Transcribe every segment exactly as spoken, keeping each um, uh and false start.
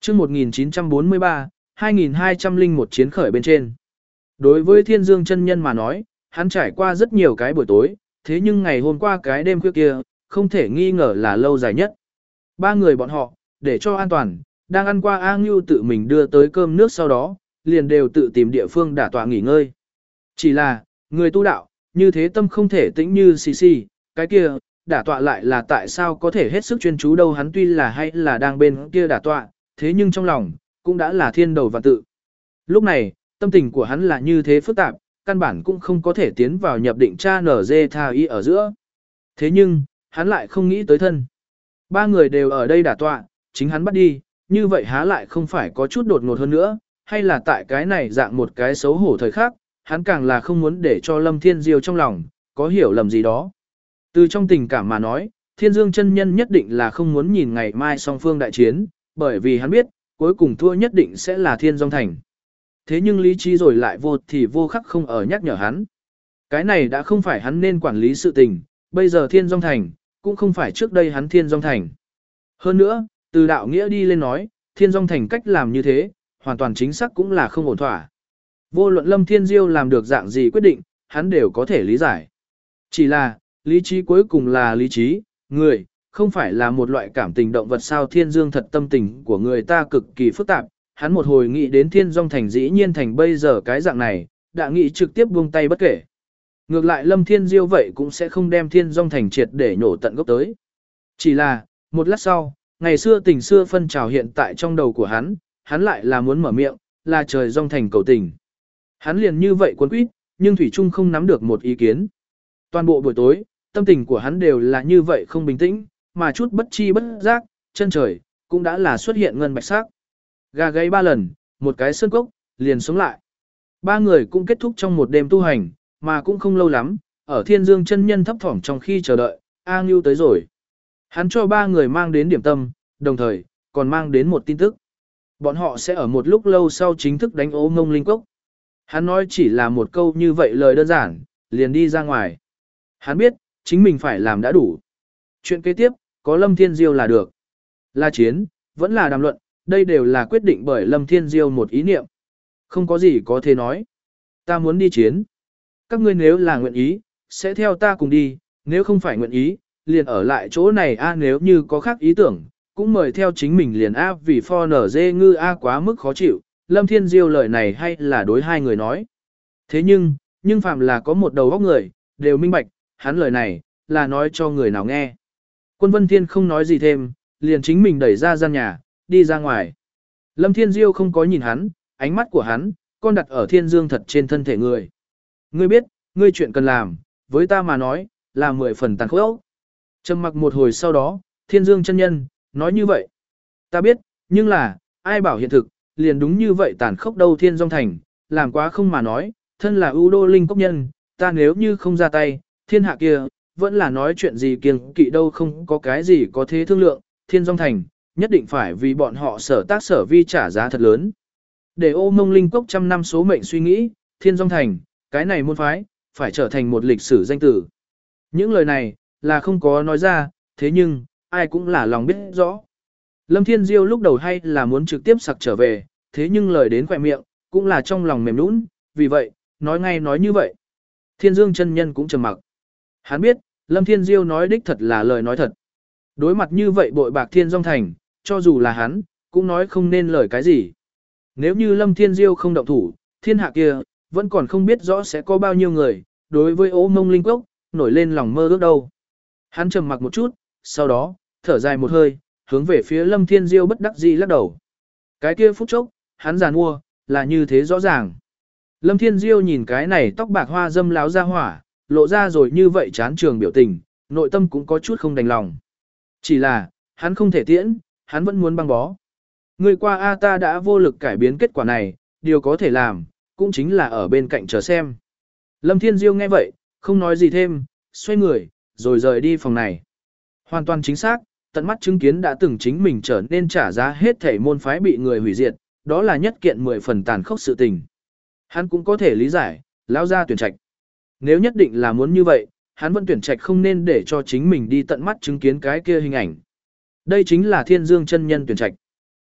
chương một nghìn chín trăm bốn mươi ba, hai nghìn hai trăm lẻ một chiến khởi bên trên. Đối với Thiên Dương chân nhân mà nói, hắn trải qua rất nhiều cái buổi tối, thế nhưng ngày hôm qua cái đêm khuya kia, không thể nghi ngờ là lâu dài nhất. Ba người bọn họ, để cho an toàn, đang ăn qua A Ngưu tự mình đưa tới cơm nước sau đó, liền đều tự tìm địa phương đả tọa nghỉ ngơi. Chỉ là, người tu đạo, như thế tâm không thể tĩnh như xì xì, cái kia, đả tọa lại là tại sao có thể hết sức chuyên chú đâu, hắn tuy là hay là đang bên kia đả tọa, thế nhưng trong lòng, cũng đã là thiên đầu và tự. Lúc này, tâm tình của hắn là như thế phức tạp, căn bản cũng không có thể tiến vào nhập định cha nở dê tha y ở giữa. Thế nhưng, hắn lại không nghĩ tới thân. Ba người đều ở đây đả tọa, chính hắn bắt đi, như vậy há lại không phải có chút đột ngột hơn nữa, hay là tại cái này dạng một cái xấu hổ thời khắc, hắn càng là không muốn để cho Lâm Thiên Diêu trong lòng, có hiểu lầm gì đó. Từ trong tình cảm mà nói, Thiên Dương chân nhân nhất định là không muốn nhìn ngày mai song phương đại chiến, bởi vì hắn biết, cuối cùng thua nhất định sẽ là Thiên Dung Thành. Thế nhưng lý trí rồi lại vô thì vô khắc không ở nhắc nhở hắn. Cái này đã không phải hắn nên quản lý sự tình, bây giờ Thiên Dung Thành, cũng không phải trước đây hắn Thiên Dung Thành. Hơn nữa, từ đạo nghĩa đi lên nói, Thiên Dung Thành cách làm như thế, hoàn toàn chính xác cũng là không ổn thỏa. Vô luận Lâm Thiên Diêu làm được dạng gì quyết định, hắn đều có thể lý giải. Chỉ là, lý trí cuối cùng là lý trí, người, không phải là một loại cảm tình động vật sao. Thiên Dương thật tâm tình của người ta cực kỳ phức tạp, hắn một hồi nghĩ đến Thiên Dung Thành dĩ nhiên thành bây giờ cái dạng này, đã nghĩ trực tiếp buông tay bất kể. Ngược lại Lâm Thiên Diêu vậy cũng sẽ không đem Thiên Dung Thành triệt để nhổ tận gốc tới. Chỉ là, một lát sau, ngày xưa tình xưa phân trào hiện tại trong đầu của hắn, hắn lại là muốn mở miệng, là trời Dung Thành cầu tình. Hắn liền như vậy cuốn quýt, nhưng Thủy Trung không nắm được một ý kiến. Toàn bộ buổi tối, tâm tình của hắn đều là như vậy không bình tĩnh, mà chút bất chi bất giác, chân trời, cũng đã là xuất hiện ngân bạch sắc. Gà gáy ba lần, một cái sơn cốc, liền sống lại. Ba người cũng kết thúc trong một đêm tu hành, mà cũng không lâu lắm, ở Thiên Dương chân nhân thấp thỏm trong khi chờ đợi, A Ngưu tới rồi. Hắn cho ba người mang đến điểm tâm, đồng thời, còn mang đến một tin tức. Bọn họ sẽ ở một lúc lâu sau chính thức đánh Ô Ngông Linh Cốc. Hắn nói chỉ là một câu như vậy lời đơn giản, liền đi ra ngoài. Hắn biết, chính mình phải làm đã đủ. Chuyện kế tiếp, có Lâm Thiên Diêu là được. Là chiến, vẫn là đàm luận, đây đều là quyết định bởi Lâm Thiên Diêu một ý niệm. Không có gì có thể nói. Ta muốn đi chiến. Các ngươi nếu là nguyện ý, sẽ theo ta cùng đi, nếu không phải nguyện ý, liền ở lại chỗ này a nếu như có khác ý tưởng, cũng mời theo chính mình liền a vì pho nở dê ngư a quá mức khó chịu. Lâm Thiên Diêu lời này hay là đối hai người nói. Thế nhưng, nhưng phạm là có một đầu óc người, đều minh bạch, hắn lời này, là nói cho người nào nghe. Quân Vân Thiên không nói gì thêm, liền chính mình đẩy ra gian nhà, đi ra ngoài. Lâm Thiên Diêu không có nhìn hắn, ánh mắt của hắn, con đặt ở Thiên Dương thật trên thân thể người. Ngươi biết, ngươi chuyện cần làm, với ta mà nói, là mười phần tàn khốc. Trầm mặc một hồi sau đó, Thiên Dương chân nhân, nói như vậy. Ta biết, nhưng là, ai bảo hiện thực, liền đúng như vậy tàn khốc đâu. Thiên Dung Thành, làm quá không mà nói, thân là ưu đô linh cốc nhân, ta nếu như không ra tay, thiên hạ kia, vẫn là nói chuyện gì kiêng kỵ đâu, không có cái gì có thế thương lượng. Thiên Dung Thành, nhất định phải vì bọn họ sở tác sở vi trả giá thật lớn. Để Ô Ngông Linh Cốc trăm năm số mệnh suy nghĩ, Thiên Dung Thành, cái này môn phái, phải trở thành một lịch sử danh tử. Những lời này, là không có nói ra, thế nhưng, ai cũng là lòng biết rõ. Lâm Thiên Diêu lúc đầu hay là muốn trực tiếp sặc trở về, thế nhưng lời đến khỏe miệng, cũng là trong lòng mềm nũng, vì vậy, nói ngay nói như vậy. Thiên Dương chân nhân cũng trầm mặc. Hắn biết, Lâm Thiên Diêu nói đích thật là lời nói thật. Đối mặt như vậy bội bạc Thiên Dung Thành, cho dù là hắn, cũng nói không nên lời cái gì. Nếu như Lâm Thiên Diêu không động thủ, thiên hạ kia, vẫn còn không biết rõ sẽ có bao nhiêu người, đối với Ô Ngông Linh Cốc, nổi lên lòng mơ ước đâu. Hắn trầm mặc một chút, sau đó, thở dài một hơi, hướng về phía Lâm Thiên Diêu bất đắc dĩ lắc đầu. Cái kia phút chốc, hắn giàn mua, là như thế rõ ràng. Lâm Thiên Diêu nhìn cái này tóc bạc hoa dâm láo ra hỏa, lộ ra rồi như vậy chán trường biểu tình, nội tâm cũng có chút không đành lòng. Chỉ là, hắn không thể tiễn, hắn vẫn muốn băng bó. Người qua A ta đã vô lực cải biến kết quả này, điều có thể làm, cũng chính là ở bên cạnh chờ xem. Lâm Thiên Diêu nghe vậy, không nói gì thêm, xoay người, rồi rời đi phòng này. Hoàn toàn chính xác, tận mắt chứng kiến đã từng chính mình trở nên trả giá hết thể môn phái bị người hủy diệt, đó là nhất kiện mười phần tàn khốc sự tình. Hắn cũng có thể lý giải, lão gia tuyển trạch. Nếu nhất định là muốn như vậy, hắn vẫn tuyển trạch không nên để cho chính mình đi tận mắt chứng kiến cái kia hình ảnh. Đây chính là Thiên Dương chân nhân tuyển trạch.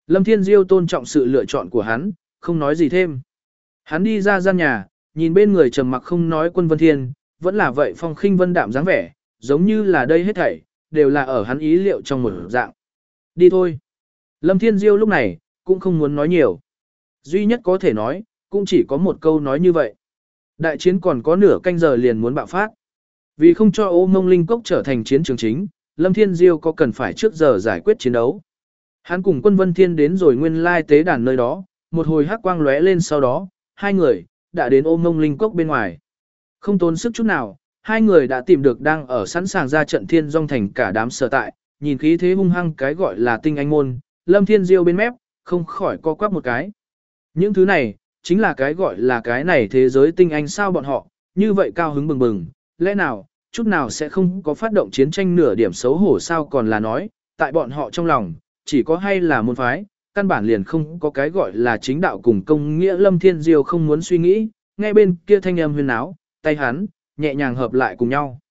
Lâm Thiên Diêu tôn trọng sự lựa chọn của hắn, không nói gì thêm. Hắn đi ra gian nhà, nhìn bên người trầm mặc không nói Quân Vân Thiên, vẫn là vậy phong khinh vân đạm dáng vẻ, giống như là đây hết thảy, đều là ở hắn ý liệu trong một dạng. Đi thôi. Lâm Thiên Diêu lúc này, cũng không muốn nói nhiều. Duy nhất có thể nói, cũng chỉ có một câu nói như vậy. Đại chiến còn có nửa canh giờ liền muốn bạo phát. Vì không cho Ô Mông Linh Cốc trở thành chiến trường chính, Lâm Thiên Diêu có cần phải trước giờ giải quyết chiến đấu. Hắn cùng Quân Vân Thiên đến rồi nguyên lai tế đàn nơi đó, một hồi hắc quang lóe lên sau đó, hai người đã đến Ô Mông Linh Cốc bên ngoài. Không tốn sức chút nào, hai người đã tìm được đang ở sẵn sàng ra trận Thiên Dung Thành cả đám sở tại, nhìn khí thế hung hăng cái gọi là tinh anh môn, Lâm Thiên Diêu bên mép, không khỏi co quắp một cái. Những thứ này, chính là cái gọi là cái này thế giới tinh anh sao bọn họ, như vậy cao hứng bừng bừng, lẽ nào, chút nào sẽ không có phát động chiến tranh nửa điểm xấu hổ sao còn là nói, tại bọn họ trong lòng, chỉ có hay là môn phái, căn bản liền không có cái gọi là chính đạo cùng công nghĩa. Lâm Thiên Diêu không muốn suy nghĩ, nghe bên kia thanh âm huyên náo, tay hắn, nhẹ nhàng hợp lại cùng nhau.